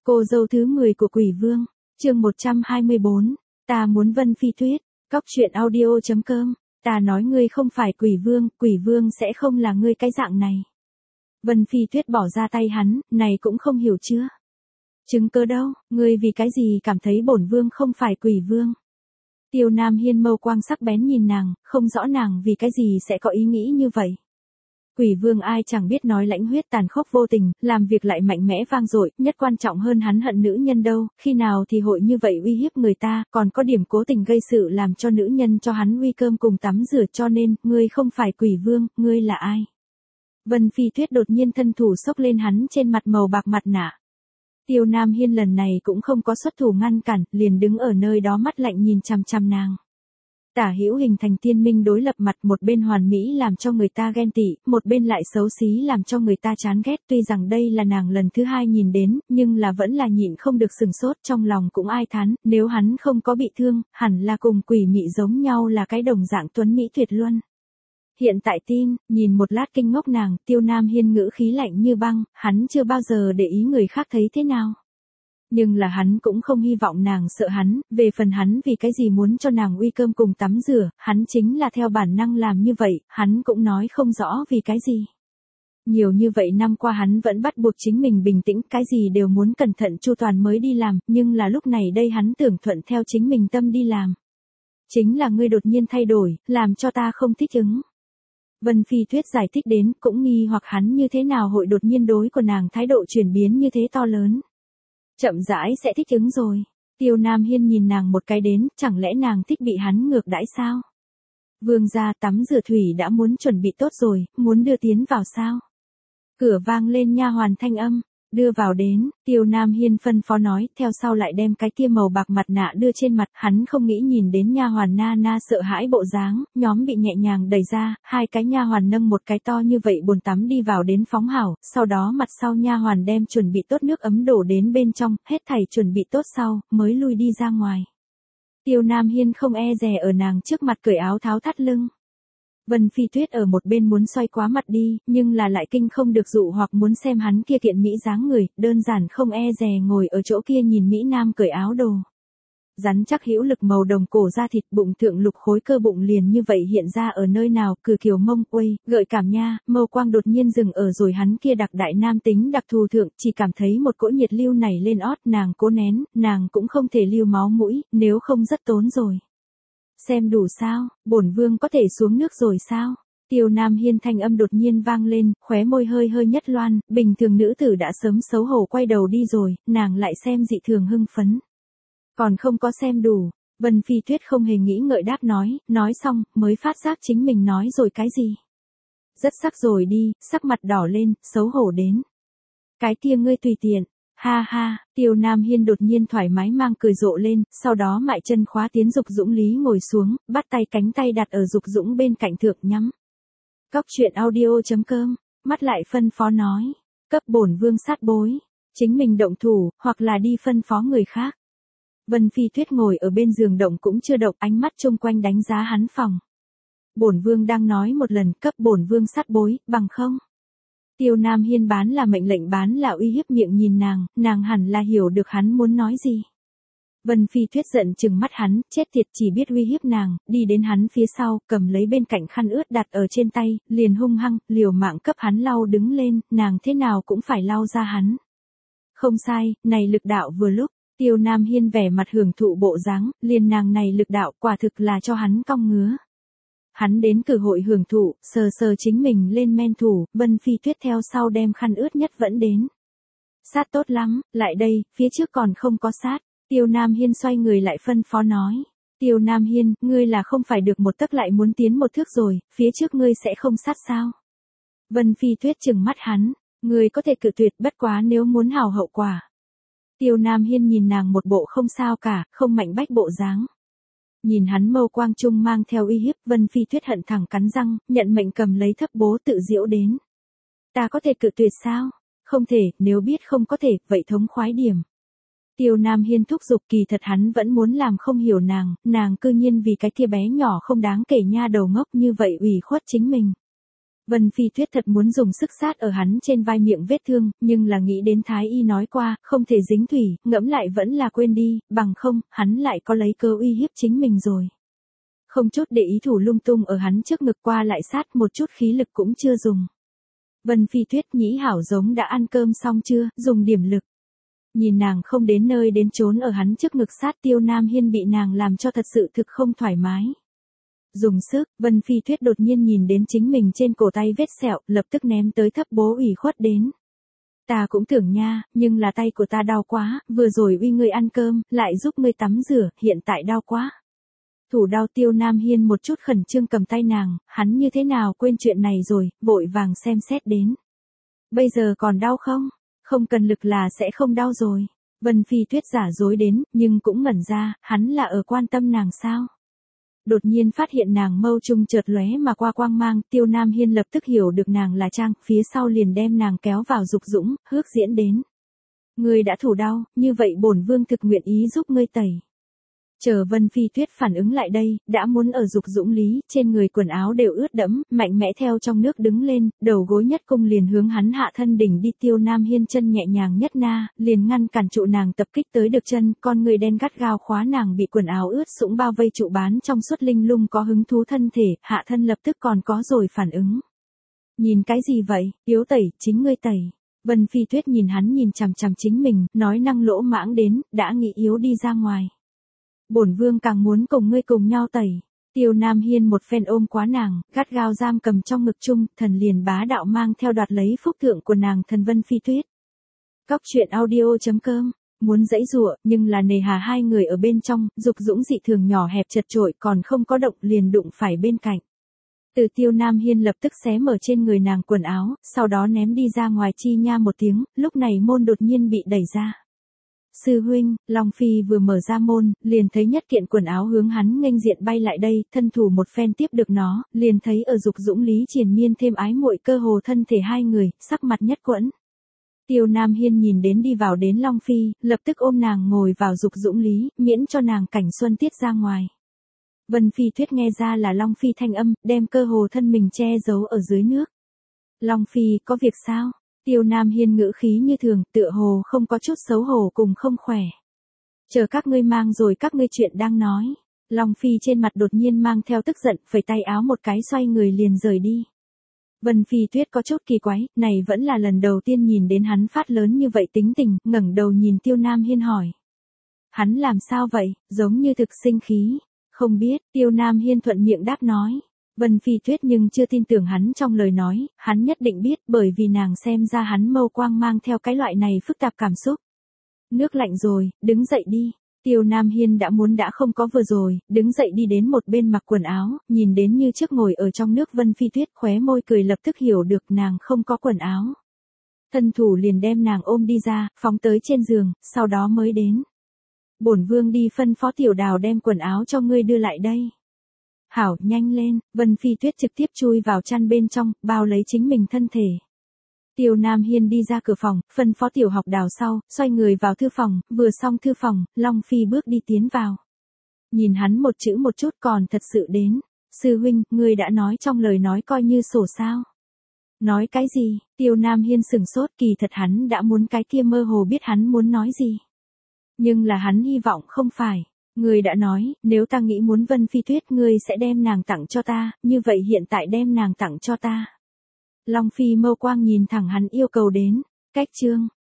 Cô dâu thứ 10 của Quỷ Vương, chương 124, ta muốn Vân Phi Tuyết, cóc truyện audio.com, ta nói ngươi không phải Quỷ Vương sẽ không là ngươi cái dạng này. Vân Phi Tuyết bỏ ra tay hắn, này cũng không hiểu chưa? Chứng cớ đâu, ngươi vì cái gì cảm thấy bổn vương không phải Quỷ Vương? Tiêu Nam Hiên mâu quang sắc bén nhìn nàng, không rõ nàng vì cái gì sẽ có ý nghĩ như vậy. Quỷ Vương ai chẳng biết nói lãnh huyết tàn khốc vô tình, làm việc lại mạnh mẽ vang dội, nhất quan trọng hơn hắn hận nữ nhân đâu, khi nào thì hội như vậy uy hiếp người ta, còn có điểm cố tình gây sự làm cho nữ nhân cho hắn uy cơm cùng tắm rửa, cho nên, ngươi không phải Quỷ Vương, ngươi là ai? Vân Phi Tuyết đột nhiên thân thủ xốc lên hắn trên mặt màu bạc mặt nạ. Tiêu Nam Hiên lần này cũng không có xuất thủ ngăn cản, liền đứng ở nơi đó mắt lạnh nhìn chằm chằm nàng. Tả hữu hình thành tiên minh đối lập mặt, một bên hoàn mỹ làm cho người ta ghen tị, một bên lại xấu xí làm cho người ta chán ghét. Tuy rằng đây là nàng lần thứ hai nhìn đến, nhưng là vẫn là nhịn không được sừng sốt, trong lòng cũng ai thán, nếu hắn không có bị thương, hẳn là cùng quỷ mị giống nhau là cái đồng dạng tuấn mỹ tuyệt luân. Hiện tại tin, nhìn một lát kinh ngốc nàng, Tiêu Nam Hiên ngữ khí lạnh như băng, hắn chưa bao giờ để ý người khác thấy thế nào. Nhưng là hắn cũng không hy vọng nàng sợ hắn, về phần hắn vì cái gì muốn cho nàng uy cơm cùng tắm rửa, hắn chính là theo bản năng làm như vậy, hắn cũng nói không rõ vì cái gì. Nhiều như vậy năm qua hắn vẫn bắt buộc chính mình bình tĩnh, cái gì đều muốn cẩn thận chu toàn mới đi làm, nhưng là lúc này đây hắn tưởng thuận theo chính mình tâm đi làm. Chính là ngươi đột nhiên thay đổi, làm cho ta không thích ứng. Vân Phi Tuyết giải thích đến, cũng nghi hoặc hắn như thế nào hội đột nhiên đối của nàng thái độ chuyển biến như thế to lớn. Chậm rãi sẽ thích ứng rồi. Tiêu Nam Hiên nhìn nàng một cái đến, chẳng lẽ nàng thích bị hắn ngược đãi sao? Vương gia tắm rửa thủy đã muốn chuẩn bị tốt rồi, muốn đưa tiến vào sao? Cửa vang lên nha hoàn thanh âm, đưa vào đến, Tiêu Nam Hiên phân phó nói, theo sau lại đem cái kia màu bạc mặt nạ đưa trên mặt, hắn không nghĩ nhìn đến nha hoàn na sợ hãi bộ dáng, nhóm bị nhẹ nhàng đẩy ra, hai cái nha hoàn nâng một cái to như vậy bồn tắm đi vào đến phóng hảo, sau đó mặt sau nha hoàn đem chuẩn bị tốt nước ấm đổ đến bên trong, hết thảy chuẩn bị tốt sau, mới lui đi ra ngoài. Tiêu Nam Hiên không e dè ở nàng trước mặt cởi áo tháo thắt lưng. Vân Phi Tuyết ở một bên muốn xoay quá mặt đi, nhưng là lại kinh không được dụ hoặc muốn xem hắn kia kiện mỹ dáng người, đơn giản không e dè ngồi ở chỗ kia nhìn mỹ nam cởi áo đồ. Rắn chắc hữu lực màu đồng cổ da thịt, bụng thượng lục khối cơ bụng liền như vậy hiện ra ở nơi nào, cử kiều mông uây, gợi cảm nha, mâu quang đột nhiên dừng ở rồi hắn kia đặc đại nam tính đặc thù thượng, chỉ cảm thấy một cỗ nhiệt lưu này lên ót, nàng cố nén, nàng cũng không thể lưu máu mũi, nếu không rất tốn rồi. Xem đủ sao, bổn vương có thể xuống nước rồi sao? Tiêu Nam Hiên thanh âm đột nhiên vang lên, khóe môi hơi hơi nhất loan, bình thường nữ tử đã sớm xấu hổ quay đầu đi rồi, nàng lại xem dị thường hưng phấn. Còn không có xem đủ, Vân Phi Tuyết không hề nghĩ ngợi đáp nói xong, mới phát giác chính mình nói rồi cái gì. Rất sắc rồi đi, sắc mặt đỏ lên, xấu hổ đến. Cái kia ngươi tùy tiện. Ha ha, Tiêu Nam Hiên đột nhiên thoải mái mang cười rộ lên, sau đó mại chân khóa tiến Dục Dũng Lý ngồi xuống, bắt tay cánh tay đặt ở Dục Dũng bên cạnh thượng nhắm. Cóc truyện audio.com, mắt lại phân phó nói, cấp bổn vương sát bối, chính mình động thủ, hoặc là đi phân phó người khác. Vân Phi Tuyết ngồi ở bên giường động cũng chưa động, ánh mắt chung quanh đánh giá hắn phòng. Bổn vương đang nói một lần, cấp bổn vương sát bối, bằng không? Tiêu Nam Hiên bán là mệnh lệnh, bán là uy hiếp, miệng nhìn nàng hẳn là hiểu được hắn muốn nói gì. Vân Phi Tuyết giận chừng mắt hắn, chết tiệt, chỉ biết uy hiếp nàng, đi đến hắn phía sau, cầm lấy bên cạnh khăn ướt đặt ở trên tay, liền hung hăng, liều mạng cấp hắn lau đứng lên, nàng thế nào cũng phải lau ra hắn. Không sai, này lực đạo vừa lúc, Tiêu Nam Hiên vẻ mặt hưởng thụ bộ dáng, liền nàng này lực đạo quả thực là cho hắn cong ngứa. Hắn đến cử hội hưởng thụ, sờ chính mình lên men thủ, Vân Phi Tuyết theo sau đem khăn ướt nhất vẫn đến. Sát tốt lắm, lại đây, phía trước còn không có sát. Tiêu Nam Hiên xoay người lại phân phó nói. Tiêu Nam Hiên, ngươi là không phải được một tấc lại muốn tiến một thước rồi, phía trước ngươi sẽ không sát sao? Vân Phi Tuyết trừng mắt hắn, ngươi có thể cự tuyệt, bất quá nếu muốn hảo hậu quả. Tiêu Nam Hiên nhìn nàng một bộ không sao cả, không mạnh bách bộ dáng. Nhìn hắn mâu quang trung mang theo uy hiếp, Vân Phi Tuyết hận thẳng cắn răng, nhận mệnh cầm lấy thấp bố tự diễu đến. Ta có thể cự tuyệt sao? Không thể, nếu biết không có thể, vậy thống khoái điểm. Tiêu Nam Hiên thúc giục, kỳ thật hắn vẫn muốn làm không hiểu nàng cư nhiên vì cái kia bé nhỏ không đáng kể nha đầu ngốc như vậy ủy khuất chính mình. Vân Phi Tuyết thật muốn dùng sức sát ở hắn trên vai miệng vết thương, nhưng là nghĩ đến Thái Y nói qua, không thể dính thủy, ngẫm lại vẫn là quên đi, bằng không, hắn lại có lấy cơ uy hiếp chính mình rồi. Không chút để ý thủ lung tung ở hắn trước ngực qua lại sát, một chút khí lực cũng chưa dùng. Vân Phi Tuyết nhĩ hảo giống đã ăn cơm xong chưa, dùng điểm lực. Nhìn nàng không đến nơi đến chốn ở hắn trước ngực sát, Tiêu Nam Hiên bị nàng làm cho thật sự thực không thoải mái. Dùng sức, Vân Phi Tuyết đột nhiên nhìn đến chính mình trên cổ tay vết sẹo, lập tức ném tới thấp bố ủy khuất đến. Ta cũng tưởng nha, nhưng là tay của ta đau quá, vừa rồi uy ngươi ăn cơm, lại giúp ngươi tắm rửa, hiện tại đau quá. Thủ đau. Tiêu Nam Hiên một chút khẩn trương cầm tay nàng, hắn như thế nào quên chuyện này rồi, vội vàng xem xét đến. Bây giờ còn đau không? Không cần lực là sẽ không đau rồi. Vân Phi Tuyết giả dối đến, nhưng cũng ngẩn ra, hắn là ở quan tâm nàng sao? Đột nhiên phát hiện nàng mâu trung chợt lóe mà qua quang mang, Tiêu Nam Hiên lập tức hiểu được nàng là Trang, phía sau liền đem nàng kéo vào dục dũng, hước diễn đến. Ngươi đã thủ đau, như vậy bổn vương thực nguyện ý giúp ngươi tẩy. Chờ Vân Phi Tuyết phản ứng lại đây, đã muốn ở dục dũng lý, trên người quần áo đều ướt đẫm, mạnh mẽ theo trong nước đứng lên, đầu gối nhất cung liền hướng hắn hạ thân đỉnh đi. Tiêu Nam Hiên chân nhẹ nhàng nhất na, liền ngăn cản trụ nàng tập kích tới được chân, con người đen gắt gao khóa nàng bị quần áo ướt sũng bao vây trụ bán trong suốt linh lung có hứng thú thân thể, hạ thân lập tức còn có rồi phản ứng. Nhìn cái gì vậy, yếu tẩy, chính ngươi tẩy. Vân Phi Tuyết nhìn hắn nhìn chằm chằm chính mình, nói năng lỗ mãng đến, đã nghĩ yếu đi ra ngoài. Bổn vương càng muốn cùng ngươi cùng nhau tẩy. Tiêu Nam Hiên một phen ôm quá nàng, gắt gao giam cầm trong ngực chung, thần liền bá đạo mang theo đoạt lấy phúc thượng của nàng thần Vân Phi Tuyết. Cóc truyện audio.com, muốn dãy dụa, nhưng là nề hà hai người ở bên trong, dục dũng dị thường nhỏ hẹp chật chội còn không có động liền đụng phải bên cạnh. Từ Tiêu Nam Hiên lập tức xé mở trên người nàng quần áo, sau đó ném đi ra ngoài chi nha một tiếng, lúc này môn đột nhiên bị đẩy ra. Sư huynh, Long Phi vừa mở ra môn, liền thấy nhất kiện quần áo hướng hắn nghênh diện bay lại đây, thân thủ một phen tiếp được nó, liền thấy ở dục dũng lý triền miên thêm ái muội cơ hồ thân thể hai người, sắc mặt nhất quẫn. Tiêu Nam Hiên nhìn đến đi vào đến Long Phi, lập tức ôm nàng ngồi vào dục dũng lý, miễn cho nàng cảnh xuân tiết ra ngoài. Vân Phi Tuyết nghe ra là Long Phi thanh âm, đem cơ hồ thân mình che giấu ở dưới nước. Long Phi, có việc sao? Tiêu Nam Hiên ngữ khí như thường, tựa hồ không có chút xấu hổ cùng không khỏe. Chờ các ngươi mang rồi các ngươi chuyện đang nói. Long Phi trên mặt đột nhiên mang theo tức giận, phẩy tay áo một cái xoay người liền rời đi. Vân Phi Tuyết có chút kỳ quái, này vẫn là lần đầu tiên nhìn đến hắn phát lớn như vậy tính tình, ngẩng đầu nhìn Tiêu Nam Hiên hỏi. Hắn làm sao vậy, giống như thực sinh khí. Không biết, Tiêu Nam Hiên thuận miệng đáp nói. Vân Phi Tuyết nhưng chưa tin tưởng hắn trong lời nói, hắn nhất định biết bởi vì nàng xem ra hắn mâu quang mang theo cái loại này phức tạp cảm xúc. Nước lạnh rồi, đứng dậy đi. Tiêu Nam Hiên đã muốn đã không có vừa rồi, đứng dậy đi đến một bên mặc quần áo, nhìn đến như trước ngồi ở trong nước Vân Phi Tuyết khóe môi cười lập tức hiểu được nàng không có quần áo. Thân thủ liền đem nàng ôm đi ra, phóng tới trên giường, sau đó mới đến. Bổn vương đi phân phó Tiểu Đào đem quần áo cho ngươi đưa lại đây. Hảo, nhanh lên, Vân Phi Tuyết trực tiếp chui vào chăn bên trong, bao lấy chính mình thân thể. Tiêu Nam Hiên đi ra cửa phòng, phân phó Tiểu Học Đào sau, xoay người vào thư phòng, vừa xong thư phòng, Long Phi bước đi tiến vào. Nhìn hắn một chữ một chút còn thật sự đến. Sư huynh, ngươi đã nói trong lời nói coi như sổ sao. Nói cái gì? Tiêu Nam Hiên sửng sốt, kỳ thật hắn đã muốn cái kia mơ hồ biết hắn muốn nói gì. Nhưng là hắn hy vọng không phải. Ngươi đã nói, nếu ta nghĩ muốn Vân Phi Tuyết ngươi sẽ đem nàng tặng cho ta, như vậy hiện tại đem nàng tặng cho ta. Long Phi mâu quang nhìn thẳng hắn yêu cầu đến. Cách chương.